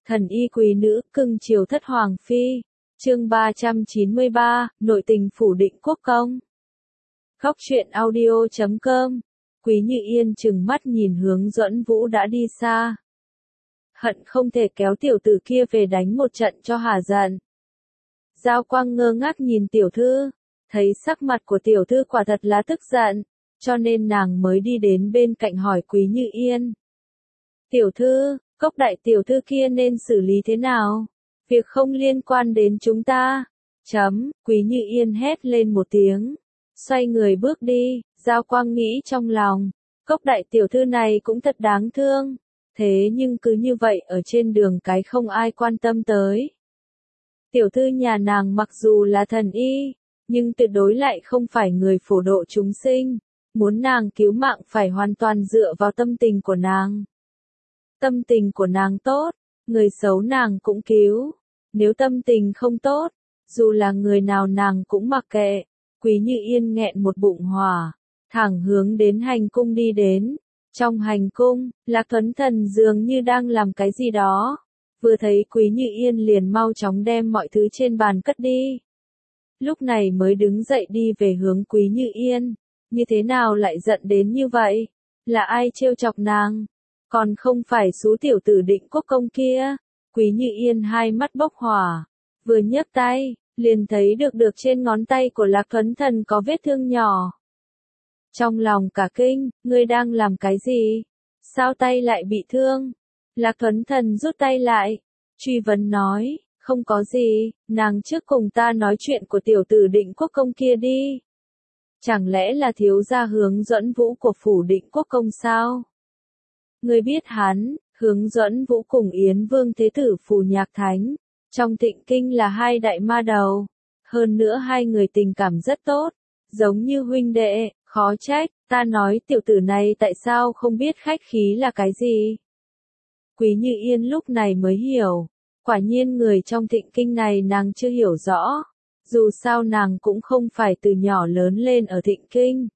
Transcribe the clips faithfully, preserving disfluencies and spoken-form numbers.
Thần y quý nữ, cưng chiều thất hoàng phi. Chương ba trăm chín mươi ba, nội tình phủ Định Quốc công. Góc truyện audio chấm com. Quý Như Yên trừng mắt nhìn hướng Duẫn Vũ đã đi xa. Hận không thể kéo tiểu tử kia về đánh một trận cho hả giận. Giao Quang ngơ ngác nhìn tiểu thư, thấy sắc mặt của tiểu thư quả thật là tức giận, cho nên nàng mới đi đến bên cạnh hỏi Quý Như Yên. Tiểu thư, Cốc đại tiểu thư kia nên xử lý thế nào? Việc không liên quan đến chúng ta. Chấm, Quý Như Yên hét lên một tiếng, xoay người bước đi. Giao Quang nghĩ trong lòng, Cốc đại tiểu thư này cũng thật đáng thương, thế nhưng cứ như vậy ở trên đường cái không ai quan tâm tới. Tiểu thư nhà nàng mặc dù là thần y, nhưng tuyệt đối lại không phải người phổ độ chúng sinh, muốn nàng cứu mạng phải hoàn toàn dựa vào tâm tình của nàng. Tâm tình của nàng tốt, người xấu nàng cũng cứu, nếu tâm tình không tốt, dù là người nào nàng cũng mặc kệ. Quý Như Yên nghẹn một bụng hỏa, thẳng hướng đến hành cung đi đến. Trong hành cung, Lạc Thuấn Thần dường như đang làm cái gì đó, vừa thấy Quý Như Yên liền mau chóng đem mọi thứ trên bàn cất đi. Lúc này mới đứng dậy đi về hướng Quý Như Yên, như thế nào lại giận đến như vậy? Là ai trêu chọc nàng? Còn không phải số tiểu tử Định Quốc công kia. Quý Như Yên hai mắt bốc hỏa, vừa nhấc tay, liền thấy được được trên ngón tay của Lạc Thuấn Thần có vết thương nhỏ. Trong lòng cả kinh, ngươi đang làm cái gì? Sao tay lại bị thương? Lạc Thuấn Thần rút tay lại, truy vấn nói, không có gì, nàng trước cùng ta nói chuyện của tiểu tử Định Quốc công kia đi. Chẳng lẽ là thiếu gia Hướng Duẫn Vũ của phủ Định Quốc công sao? Ngươi biết hắn, Hướng Duẫn Vũ cùng Yến Vương Thế Tử Phù Nhạc Thánh, trong Thịnh Kinh là hai đại ma đầu, hơn nữa hai người tình cảm rất tốt, giống như huynh đệ, khó trách, ta nói tiểu tử này tại sao không biết khách khí là cái gì. Quý Như Yên lúc này mới hiểu, quả nhiên người trong Thịnh Kinh này nàng chưa hiểu rõ, dù sao nàng cũng không phải từ nhỏ lớn lên ở Thịnh Kinh.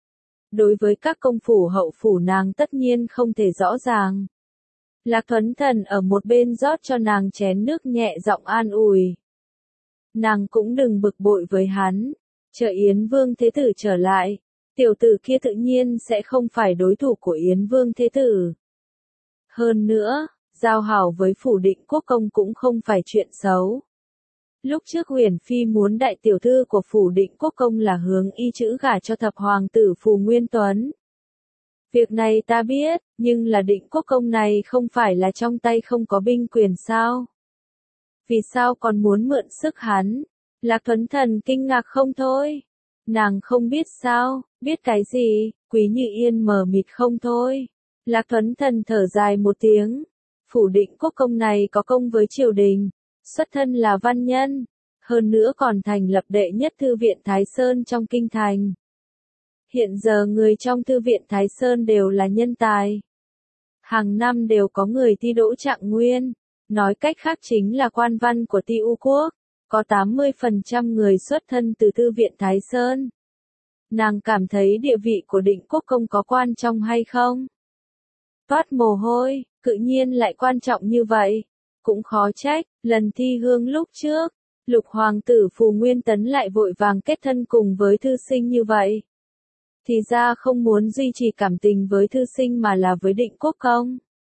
Đối với các công phủ hậu phủ nàng tất nhiên không thể rõ ràng. Lạc Thuấn Thần ở một bên rót cho nàng chén nước nhẹ giọng an ủi. Nàng cũng đừng bực bội với hắn, chờ Yến Vương Thế Tử trở lại, tiểu tử kia tự nhiên sẽ không phải đối thủ của Yến Vương Thế Tử. Hơn nữa, giao hảo với phủ Định Quốc công cũng không phải chuyện xấu. Lúc trước Huyền Phi muốn đại tiểu thư của phủ Định Quốc công là Hướng Y Chữ gả cho thập hoàng tử Phù Nguyên Tuấn. Việc này ta biết, nhưng là Định Quốc công này không phải là trong tay không có binh quyền sao? Vì sao còn muốn mượn sức hắn? Lạc Thuấn Thần kinh ngạc không thôi. Nàng không biết sao, biết cái gì? Quý Như Yên mờ mịt không thôi. Lạc Thuấn Thần thở dài một tiếng. Phủ Định Quốc công này có công với triều đình, xuất thân là văn nhân, hơn nữa còn thành lập đệ nhất thư viện Thái Sơn trong kinh thành. Hiện giờ người trong thư viện Thái Sơn đều là nhân tài. Hàng năm đều có người thi đỗ trạng nguyên, nói cách khác chính là quan văn của Ti U Quốc, có tám mươi phần trăm người xuất thân từ thư viện Thái Sơn. Nàng cảm thấy địa vị của Định Quốc công có quan trọng hay không? Toát mồ hôi, tự nhiên lại quan trọng như vậy. Cũng khó trách, lần thi hương lúc trước, lục hoàng tử Phù Nguyên Tấn lại vội vàng kết thân cùng với thư sinh như vậy. Thì ra không muốn duy trì cảm tình với thư sinh mà là với Định Quốc công.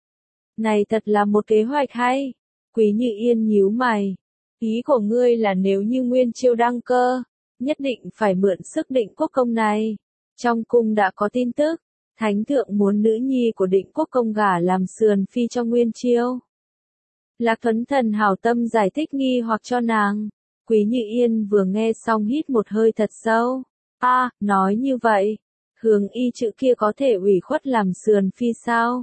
Này thật là một kế hoạch hay. Quý Như Yên nhíu mày. Ý của ngươi là nếu như Nguyên Chiêu đăng cơ, nhất định phải mượn sức Định Quốc công này. Trong cung đã có tin tức, Thánh thượng muốn nữ nhi của Định Quốc công gả làm sườn phi cho Nguyên Chiêu. Lạc Thuấn Thần hảo tâm giải thích nghi hoặc cho nàng. Quý Như Yên vừa nghe xong hít một hơi thật sâu. A, à, nói như vậy, Hướng Y Chữ kia có thể ủy khuất làm sườn phi sao?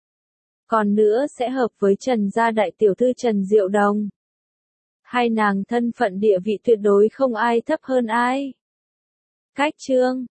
Còn nữa sẽ hợp với Trần gia đại tiểu thư Trần Diệu Đồng. Hai nàng thân phận địa vị tuyệt đối không ai thấp hơn ai. Cách chương